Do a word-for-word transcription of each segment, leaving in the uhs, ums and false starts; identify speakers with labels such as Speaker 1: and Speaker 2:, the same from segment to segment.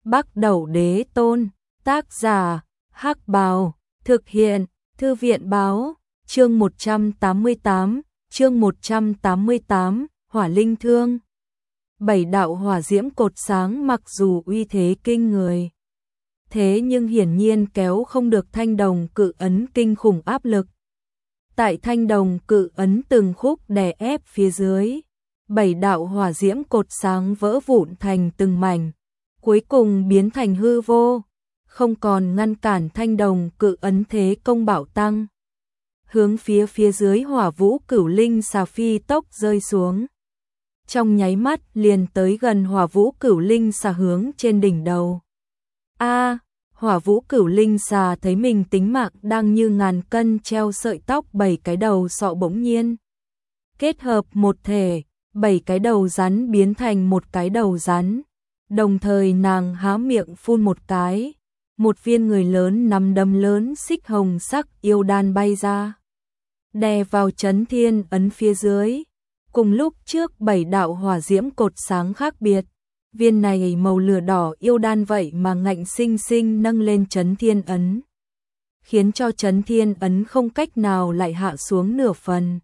Speaker 1: Bắc Đẩu Đế Tôn, tác giả, Hắc Bào, thực hiện, Thư viện Báo, chương một trăm tám mươi tám, chương một trăm tám mươi tám, Hỏa Linh Thương. Bảy đạo hỏa diễm cột sáng mặc dù uy thế kinh người, thế nhưng hiển nhiên kéo không được thanh đồng cự ấn kinh khủng áp lực. Tại thanh đồng cự ấn từng khúc đè ép phía dưới, bảy đạo hỏa diễm cột sáng vỡ vụn thành từng mảnh, cuối cùng biến thành hư vô, không còn ngăn cản thanh đồng cự ấn thế công bạo tăng. Hướng phía phía dưới hỏa vũ cửu linh xà phi tốc rơi xuống. Trong nháy mắt liền tới gần hỏa vũ cửu linh xà hướng trên đỉnh đầu. A, hỏa vũ cửu linh xà thấy mình tính mạng đang như ngàn cân treo sợi tóc, bảy cái đầu sọ bỗng nhiên kết hợp một thể, bảy cái đầu rắn biến thành một cái đầu rắn. Đồng thời nàng há miệng phun một cái, một viên người lớn nắm đấm lớn xích hồng sắc yêu đan bay ra, đè vào chấn thiên ấn phía dưới. Cùng lúc trước bảy đạo hỏa diễm cột sáng khác biệt, viên này màu lửa đỏ yêu đan vậy mà ngạnh sinh sinh nâng lên chấn thiên ấn, khiến cho chấn thiên ấn không cách nào lại hạ xuống nửa phần.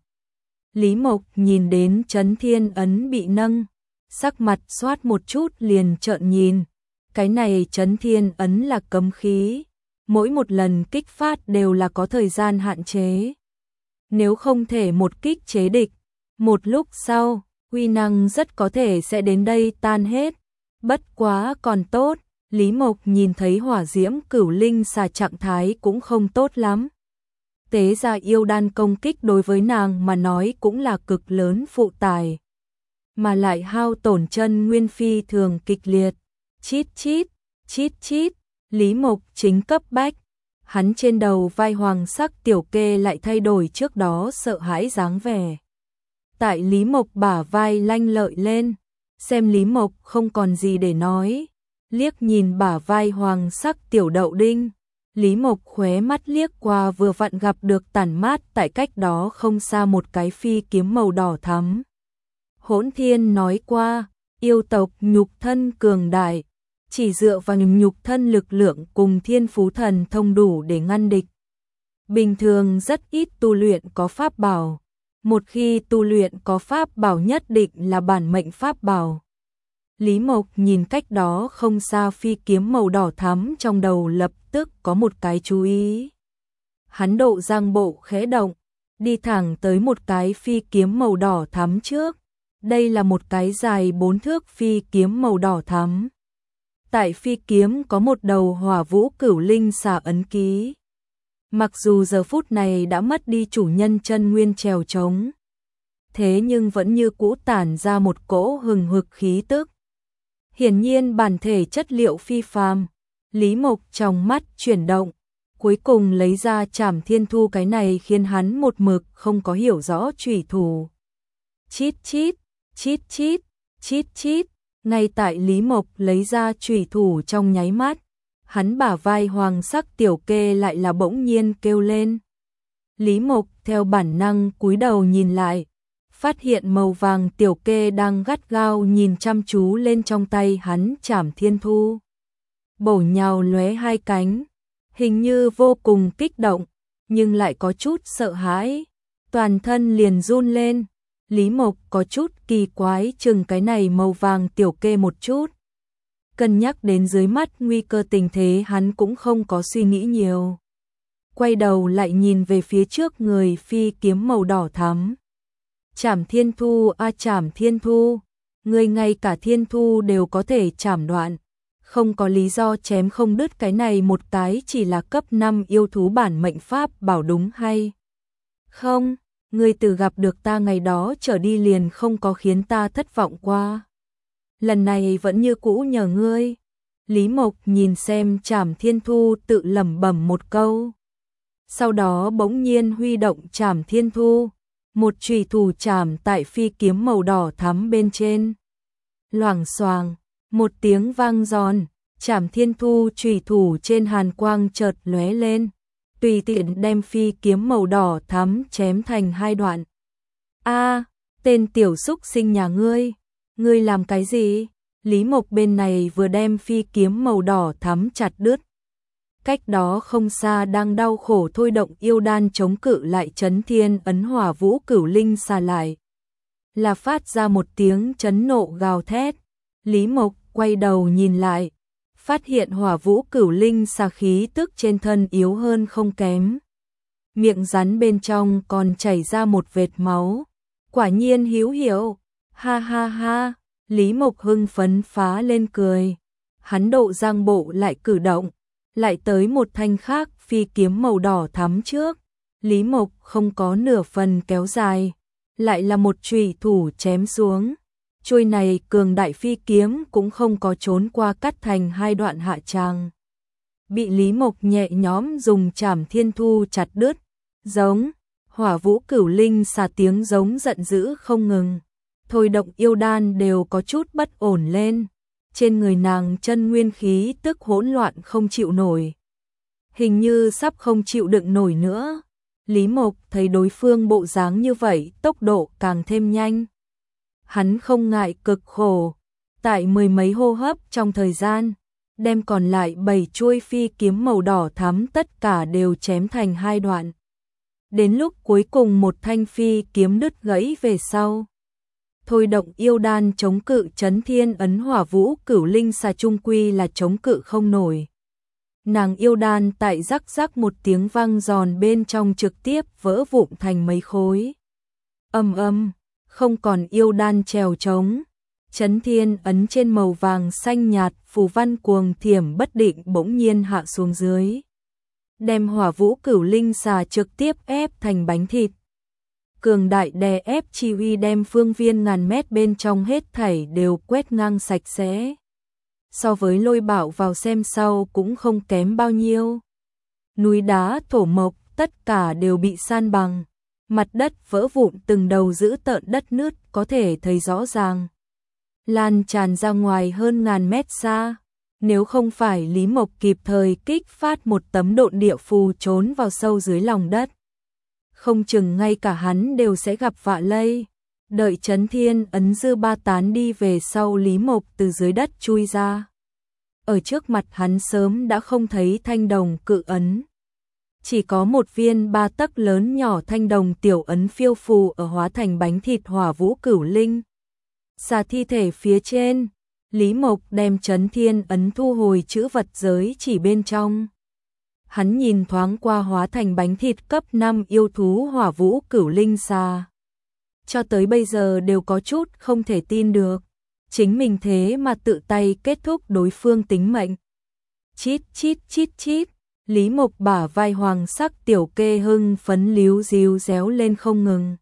Speaker 1: Lý Mộc nhìn đến chấn thiên ấn bị nâng, sắc mặt xoát một chút liền trợn nhìn. Cái này chấn thiên ấn là cấm khí, mỗi một lần kích phát đều là có thời gian hạn chế. Nếu không thể một kích chế địch, một lúc sau, uy năng rất có thể sẽ đến đây tan hết. Bất quá còn tốt, Lý Mộc nhìn thấy hỏa diễm cửu linh xà trạng thái cũng không tốt lắm. Tế ra yêu đan công kích đối với nàng mà nói cũng là cực lớn phụ tải, mà lại hao tổn chân nguyên phi thường kịch liệt. Chít chít, chít chít, Lý Mộc chính cấp bách. Hắn trên đầu vai hoàng sắc tiểu kê lại thay đổi trước đó sợ hãi dáng vẻ. Tại Lý Mộc bả vai lanh lợi lên, xem Lý Mộc không còn gì để nói, liếc nhìn bả vai hoàng sắc tiểu đậu đinh. Lý Mộc khóe mắt liếc qua vừa vặn gặp được tản mát tại cách đó không xa một cái phi kiếm màu đỏ thắm. Hỗn Thiên nói qua, yêu tộc nhục thân cường đại, chỉ dựa vào nhục thân lực lượng cùng thiên phú thần thông đủ để ngăn địch. Bình thường rất ít tu luyện có pháp bảo, một khi tu luyện có pháp bảo nhất định là bản mệnh pháp bảo. Lý Mộc nhìn cách đó không xa phi kiếm màu đỏ thắm, trong đầu lập tức có một cái chú ý. Hắn độ giang bộ khẽ động, đi thẳng tới một cái phi kiếm màu đỏ thắm trước. Đây là một cái dài bốn thước phi kiếm màu đỏ thắm. Tại phi kiếm có một đầu hỏa vũ cửu linh xà ấn ký. Mặc dù giờ phút này đã mất đi chủ nhân chân nguyên trèo trống, thế nhưng vẫn như cũ tản ra một cỗ hừng hực khí tức. Hiển nhiên bản thể chất liệu phi phàm. Lý Mộc trong mắt chuyển động, cuối cùng lấy ra Trảm Thiên Thu, cái này khiến hắn một mực không có hiểu rõ chủy thủ. Chít chít, chít chít, chít chít, ngay tại Lý Mộc lấy ra chủy thủ trong nháy mắt, hắn bả vai hoàng sắc tiểu kê lại là bỗng nhiên kêu lên. Lý Mộc theo bản năng cúi đầu nhìn lại, phát hiện màu vàng tiểu kê đang gắt gao nhìn chăm chú lên trong tay hắn Trảm Thiên Thu. Bổ nhào lóe hai cánh, hình như vô cùng kích động, nhưng lại có chút sợ hãi, toàn thân liền run lên. Lý Mộc có chút kỳ quái chừng cái này màu vàng tiểu kê một chút. Cân nhắc đến dưới mắt nguy cơ tình thế, hắn cũng không có suy nghĩ nhiều. Quay đầu lại nhìn về phía trước người phi kiếm màu đỏ thắm. Trảm Thiên Thu, a Trảm Thiên Thu, người ngay cả thiên thu đều có thể chảm đoạn, không có lý do chém không đứt cái này một cái chỉ là cấp năm yêu thú bản mệnh pháp bảo đúng hay không? Ngươi từ gặp được ta ngày đó trở đi liền không có khiến ta thất vọng qua. Lần này vẫn như cũ nhờ ngươi. Lý Mộc nhìn xem Trảm Thiên Thu tự lẩm bẩm một câu. Sau đó bỗng nhiên huy động Trảm Thiên Thu, một chùy thủ chảm tại phi kiếm màu đỏ thắm bên trên. Loảng xoàng, một tiếng vang giòn, Trảm Thiên Thu chùy thủ trên hàn quang chợt lóe lên, tùy tiện đem phi kiếm màu đỏ thắm chém thành hai đoạn. A, tên tiểu xúc sinh nhà ngươi, ngươi làm cái gì? Lý Mộc bên này vừa đem phi kiếm màu đỏ thắm chặt đứt. Cách đó không xa đang đau khổ thôi động yêu đan chống cự lại chấn thiên ấn hỏa vũ cửu linh xà lại. Là phát ra một tiếng chấn nộ gào thét. Lý Mộc quay đầu nhìn lại, phát hiện hỏa vũ cửu linh xà khí tức trên thân yếu hơn không kém. Miệng rắn bên trong còn chảy ra một vệt máu. Quả nhiên hữu hiệu, ha ha ha, Lý Mộc hưng phấn phá lên cười. Hắn độ giang bộ lại cử động, lại tới một thanh khác phi kiếm màu đỏ thắm trước. Lý Mộc không có nửa phần kéo dài, lại là một chùy thủ chém xuống. Chuôi này cường đại phi kiếm cũng không có trốn qua cắt thành hai đoạn hạ tràng. Bị Lý Mộc nhẹ nhõm dùng trảm thiên thu chặt đứt. Giống, hỏa vũ cửu linh xà tiếng giống giận dữ không ngừng. Thôi động yêu đan đều có chút bất ổn lên. Trên người nàng chân nguyên khí tức hỗn loạn không chịu nổi. Hình như sắp không chịu đựng nổi nữa. Lý Mộc thấy đối phương bộ dáng như vậy, tốc độ càng thêm nhanh. Hắn không ngại cực khổ, tại mười mấy hô hấp trong thời gian, đem còn lại bảy chuôi phi kiếm màu đỏ thắm tất cả đều chém thành hai đoạn. Đến lúc cuối cùng một thanh phi kiếm đứt gãy về sau. Thôi động yêu đan chống cự chấn thiên ấn hỏa vũ cửu linh xà trung quy là chống cự không nổi. Nàng yêu đan tại rắc rắc một tiếng vang giòn bên trong trực tiếp vỡ vụn thành mấy khối. Âm âm, không còn yêu đan trèo trống. Chấn thiên ấn trên màu vàng xanh nhạt phù văn cuồng thiểm bất định bỗng nhiên hạ xuống dưới. Đem hỏa vũ cửu linh xà trực tiếp ép thành bánh thịt. Cường đại đè ép chi uy đem phương viên ngàn mét bên trong hết thảy đều quét ngang sạch sẽ. So với Lôi Bảo vào xem sau cũng không kém bao nhiêu. Núi đá thổ mộc tất cả đều bị san bằng. Mặt đất vỡ vụn từng đầu giữ tợn đất nứt có thể thấy rõ ràng. Lan tràn ra ngoài hơn ngàn mét xa. Nếu không phải Lý Mộc kịp thời kích phát một tấm độn địa phù trốn vào sâu dưới lòng đất, không chừng ngay cả hắn đều sẽ gặp vạ lây. Đợi chấn thiên ấn dư ba tán đi về sau, Lý Mộc từ dưới đất chui ra. Ở trước mặt hắn sớm đã không thấy thanh đồng cự ấn. Chỉ có một viên ba tấc lớn nhỏ thanh đồng tiểu ấn phiêu phù ở hóa thành bánh thịt hỏa vũ cửu linh xà thi thể phía trên. Lý Mộc đem chấn thiên ấn thu hồi chữ vật giới chỉ bên trong. Hắn nhìn thoáng qua hóa thành bánh thịt cấp năm yêu thú hỏa vũ cửu linh xà. Cho tới bây giờ đều có chút không thể tin được. Chính mình thế mà tự tay kết thúc đối phương tính mệnh. Chít chít chít chít. Lý Mộc bả vai hoàng sắc tiểu kê hưng phấn líu díu réo lên không ngừng.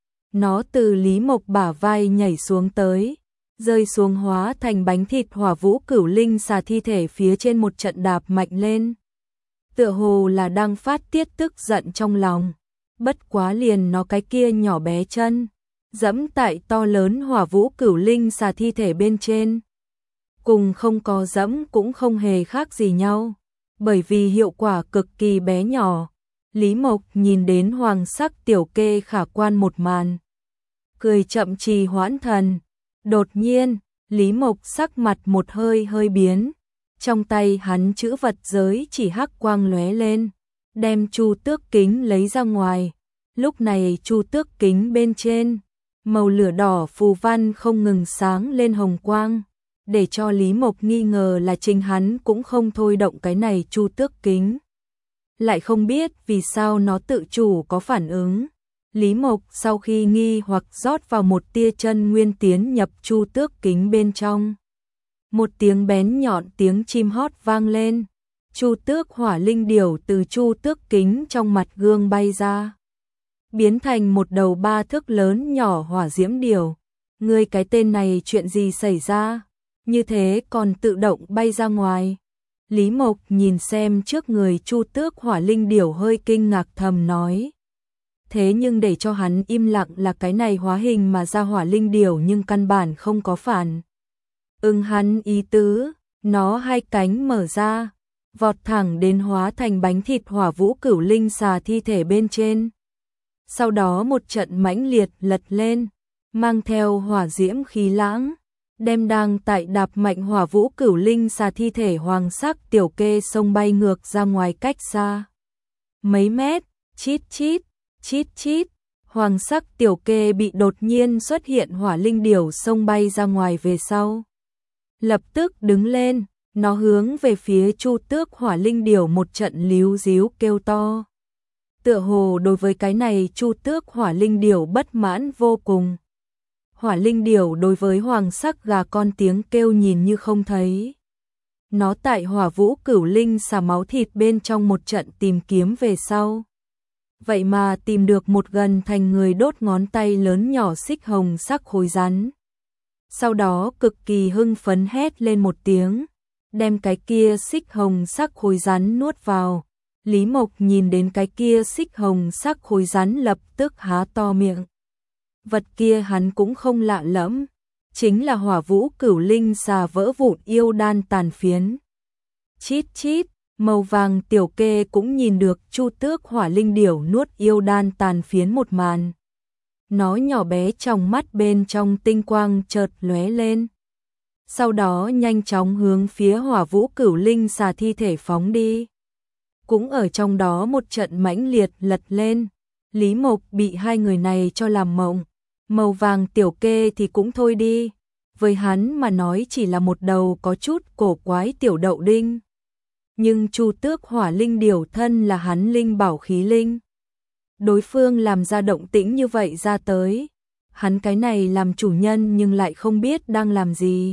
Speaker 1: Nó từ Lý Mộc bả vai nhảy xuống tới, rơi xuống hóa thành bánh thịt hỏa vũ cửu linh xà thi thể phía trên một trận đạp mạnh lên. Tựa hồ là đang phát tiết tức giận trong lòng. Bất quá liền nó cái kia nhỏ bé chân, dẫm tại to lớn hỏa vũ cửu linh xà thi thể bên trên. Cùng không có dẫm cũng không hề khác gì nhau. Bởi vì hiệu quả cực kỳ bé nhỏ. Lý Mộc nhìn đến hoàng sắc tiểu kê khả quan một màn, cười chậm trì hoãn thần. Đột nhiên, Lý Mộc sắc mặt một hơi hơi biến. Trong tay hắn chữ vật giới chỉ hắc quang lóe lên, đem chu tước kính lấy ra ngoài. Lúc này chu tước kính bên trên, màu lửa đỏ phù văn không ngừng sáng lên hồng quang, để cho Lý Mộc nghi ngờ là chính hắn cũng không thôi động cái này chu tước kính. Lại không biết vì sao nó tự chủ có phản ứng. Lý Mộc sau khi nghi hoặc rót vào một tia chân nguyên tiến nhập chu tước kính bên trong. Một tiếng bén nhọn tiếng chim hót vang lên. Chu tước hỏa linh điểu từ chu tước kính trong mặt gương bay ra, biến thành một đầu ba thước lớn nhỏ hỏa diễm điểu. Ngươi cái tên này chuyện gì xảy ra? Như thế còn tự động bay ra ngoài. Lý Mộc nhìn xem trước người chu tước hỏa linh điểu hơi kinh ngạc thầm nói. Thế nhưng để cho hắn im lặng là cái này hóa hình mà ra hỏa linh điểu nhưng căn bản không có phản ưng hắn ý tứ. Nó hai cánh mở ra, vọt thẳng đến hóa thành bánh thịt hỏa vũ cửu linh xà thi thể bên trên. Sau đó một trận mãnh liệt lật lên, mang theo hỏa diễm khí lãng, đem đang tại đạp mạnh hỏa vũ cửu linh xà thi thể hoàng sắc tiểu kê xông bay ngược ra ngoài cách xa mấy mét. Chít chít, chít chít, hoàng sắc tiểu kê bị đột nhiên xuất hiện hỏa linh điểu xông bay ra ngoài về sau. Lập tức đứng lên, nó hướng về phía Chu Tước hỏa linh điểu một trận líu díu kêu to. Tựa hồ đối với cái này Chu Tước hỏa linh điểu bất mãn vô cùng. Hỏa linh điểu đối với hoàng sắc gà con tiếng kêu nhìn như không thấy. Nó tại hỏa vũ cửu linh xà máu thịt bên trong một trận tìm kiếm về sau. Vậy mà tìm được một gần thành người đốt ngón tay lớn nhỏ xích hồng sắc khối rắn. Sau đó cực kỳ hưng phấn hét lên một tiếng, đem cái kia xích hồng sắc khối rắn nuốt vào. Lý Mộc nhìn đến cái kia xích hồng sắc khối rắn lập tức há to miệng. Vật kia hắn cũng không lạ lẫm, chính là hỏa vũ cửu linh xà vỡ vụn yêu đan tàn phiến. Chít chít, màu vàng tiểu kê cũng nhìn được Chu Tước hỏa linh điểu nuốt yêu đan tàn phiến một màn. Nó nhỏ bé trong mắt bên trong tinh quang chợt lóe lên. Sau đó nhanh chóng hướng phía hỏa vũ cửu linh xà thi thể phóng đi. Cũng ở trong đó một trận mãnh liệt lật lên. Lý Mộc bị hai người này cho làm mộng. Màu vàng tiểu kê thì cũng thôi đi. Với hắn mà nói chỉ là một đầu có chút cổ quái tiểu đậu đinh. Nhưng Chu Tước hỏa linh điểu thân là hắn linh bảo khí linh. Đối phương làm ra động tĩnh như vậy ra tới. Hắn cái này làm chủ nhân nhưng lại không biết đang làm gì.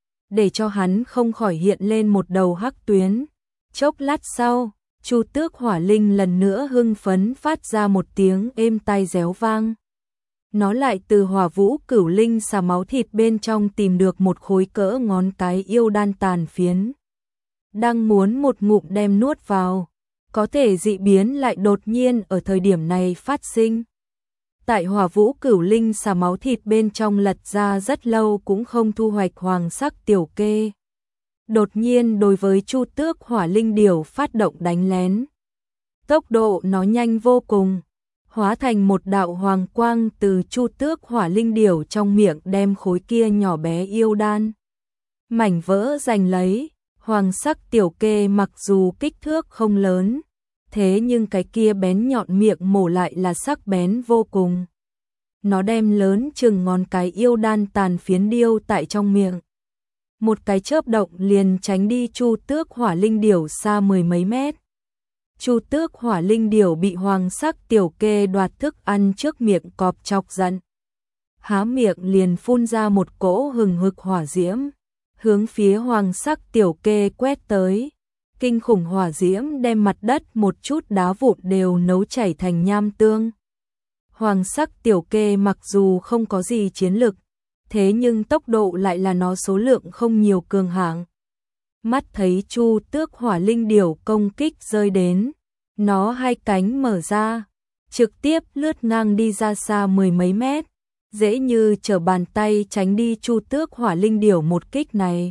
Speaker 1: Để cho hắn không khỏi hiện lên một đầu hắc tuyến. Chốc lát sau, Chu Tước hỏa linh lần nữa hưng phấn phát ra một tiếng êm tai réo vang. Nó lại từ hỏa vũ cửu linh xà máu thịt bên trong tìm được một khối cỡ ngón cái yêu đan tàn phiến. Đang muốn một ngụm đem nuốt vào, có thể dị biến lại đột nhiên ở thời điểm này phát sinh. Tại hỏa vũ cửu linh xà máu thịt bên trong lật ra rất lâu cũng không thu hoạch hoàng sắc tiểu kê. Đột nhiên đối với Chu Tước hỏa linh điểu phát động đánh lén. Tốc độ nó nhanh vô cùng, hóa thành một đạo hoàng quang từ Chu Tước hỏa linh điểu trong miệng đem khối kia nhỏ bé yêu đan mảnh vỡ giành lấy. Hoàng sắc tiểu kê mặc dù kích thước không lớn, thế nhưng cái kia bén nhọn miệng mổ lại là sắc bén vô cùng. Nó đem lớn chừng ngón cái yêu đan tàn phiến điêu tại trong miệng. Một cái chớp động liền tránh đi Chu Tước hỏa linh điểu xa mười mấy mét. Chu Tước hỏa linh điểu bị hoàng sắc tiểu kê đoạt thức ăn trước miệng cọp chọc giận. Há miệng liền phun ra một cỗ hừng hực hỏa diễm. Hướng phía hoàng sắc tiểu kê quét tới. Kinh khủng hỏa diễm đem mặt đất một chút đá vụn đều nấu chảy thành nham tương. Hoàng sắc tiểu kê mặc dù không có gì chiến lực, thế nhưng tốc độ lại là nó số lượng không nhiều cường hạng. Mắt thấy Chu Tước hỏa linh điểu công kích rơi đến, nó hai cánh mở ra, trực tiếp lướt ngang đi ra xa mười mấy mét. Dễ như trở bàn tay tránh đi Chu Tước hỏa linh điểu một kích này.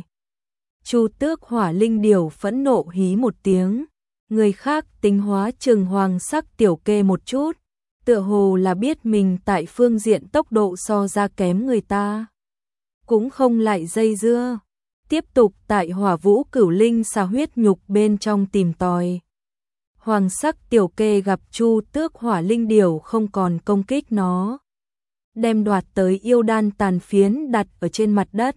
Speaker 1: Chu Tước hỏa linh điểu phẫn nộ hí một tiếng, người khác tính hóa chừng hoàng sắc tiểu kê một chút, tựa hồ là biết mình tại phương diện tốc độ so ra kém người ta. Cũng không lại dây dưa, tiếp tục tại hỏa vũ cửu linh xà huyết nhục bên trong tìm tòi. Hoàng sắc tiểu kê gặp Chu Tước hỏa linh điểu không còn công kích nó, đem đoạt tới yêu đan tàn phiến đặt ở trên mặt đất.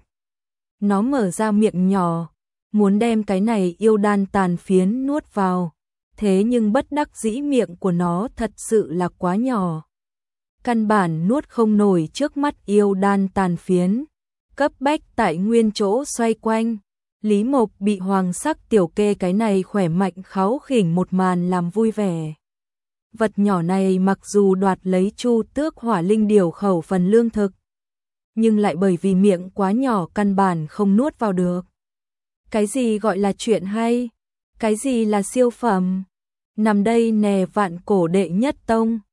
Speaker 1: Nó mở ra miệng nhỏ, muốn đem cái này yêu đan tàn phiến nuốt vào, thế nhưng bất đắc dĩ miệng của nó thật sự là quá nhỏ. Căn bản nuốt không nổi trước mắt yêu đan tàn phiến, cấp bách tại nguyên chỗ xoay quanh. Lý Mộc bị hoàng sắc tiểu kê cái này khỏe mạnh kháu khỉnh một màn làm vui vẻ. Vật nhỏ này mặc dù đoạt lấy Chu Tước hỏa linh điểu khẩu phần lương thực, nhưng lại bởi vì miệng quá nhỏ căn bản không nuốt vào được. Cái gì gọi là chuyện hay? Cái gì là siêu phẩm? Nằm đây nè vạn cổ đệ nhất tông.